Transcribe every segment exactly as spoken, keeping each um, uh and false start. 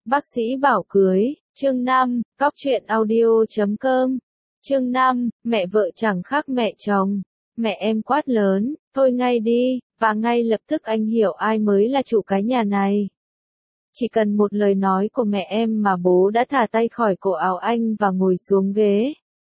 Bác sĩ bảo cưới, chương năm, cóc truyện audio chấm com. Chương năm, mẹ vợ chẳng khác mẹ chồng. Mẹ em quát lớn, thôi ngay đi, và ngay lập tức anh hiểu ai mới là chủ cái nhà này. Chỉ cần một lời nói của mẹ em mà bố đã thả tay khỏi cổ áo anh và ngồi xuống ghế.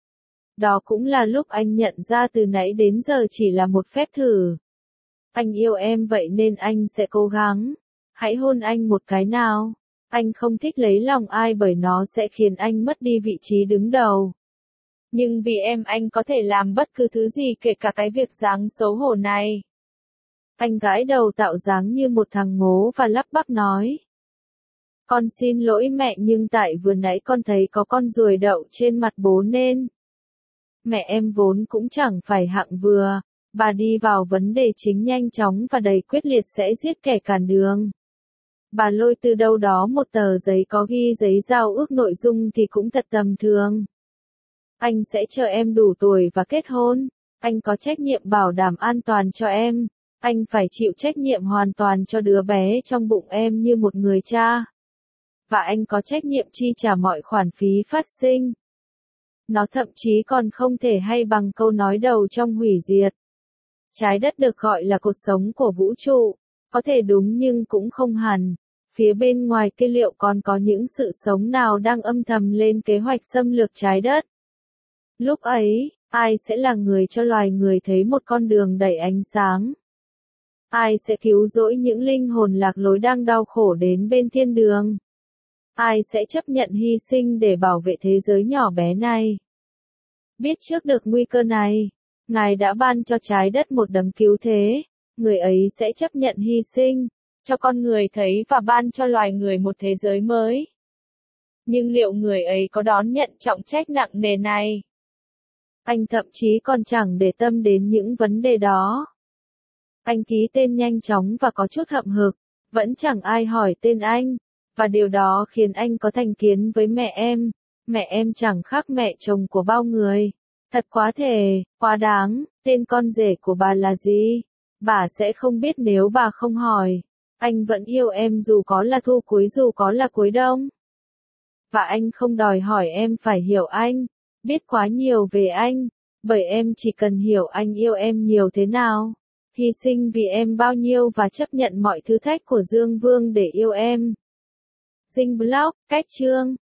Đó cũng là lúc anh nhận ra từ nãy đến giờ chỉ là một phép thử. Anh yêu em vậy nên anh sẽ cố gắng. Hãy hôn anh một cái nào. Anh không thích lấy lòng ai bởi nó sẽ khiến anh mất đi vị trí đứng đầu. Nhưng vì em anh có thể làm bất cứ thứ gì kể cả cái việc dáng xấu hổ này. Anh gãi đầu tạo dáng như một thằng ngố và lắp bắp nói. Con xin lỗi mẹ nhưng tại vừa nãy con thấy có con ruồi đậu trên mặt bố nên. Mẹ em vốn cũng chẳng phải hạng vừa. Bà đi vào vấn đề chính nhanh chóng và đầy quyết liệt sẽ giết kẻ cản đường. Bà lôi từ đâu đó một tờ giấy có ghi giấy giao ước nội dung thì cũng thật tầm thường. Anh sẽ chờ em đủ tuổi và kết hôn. Anh có trách nhiệm bảo đảm an toàn cho em. Anh phải chịu trách nhiệm hoàn toàn cho đứa bé trong bụng em như một người cha. Và anh có trách nhiệm chi trả mọi khoản phí phát sinh. Nó thậm chí còn không thể hay bằng câu nói đầu trong hủy diệt. Trái đất được gọi là cột sống của vũ trụ. Có thể đúng nhưng cũng không hẳn. Phía bên ngoài kia liệu còn có những sự sống nào đang âm thầm lên kế hoạch xâm lược trái đất? Lúc ấy, ai sẽ là người cho loài người thấy một con đường đầy ánh sáng? Ai sẽ cứu rỗi những linh hồn lạc lối đang đau khổ đến bên thiên đường? Ai sẽ chấp nhận hy sinh để bảo vệ thế giới nhỏ bé này? Biết trước được nguy cơ này, Ngài đã ban cho trái đất một đấng cứu thế, người ấy sẽ chấp nhận hy sinh, cho con người thấy và ban cho loài người một thế giới mới. Nhưng liệu người ấy có đón nhận trọng trách nặng nề này? Anh thậm chí còn chẳng để tâm đến những vấn đề đó. Anh ký tên nhanh chóng và có chút hậm hực, vẫn chẳng ai hỏi tên anh, và điều đó khiến anh có thành kiến với mẹ em. Mẹ em chẳng khác mẹ chồng của bao người. Thật quá thể, quá đáng, tên con rể của bà là gì? Bà sẽ không biết nếu bà không hỏi. Anh vẫn yêu em dù có là thu cuối dù có là cuối đông. Và anh không đòi hỏi em phải hiểu anh, biết quá nhiều về anh, bởi em chỉ cần hiểu anh yêu em nhiều thế nào, hy sinh vì em bao nhiêu và chấp nhận mọi thử thách của Dương Vương để yêu em. Dinh blog, cách chương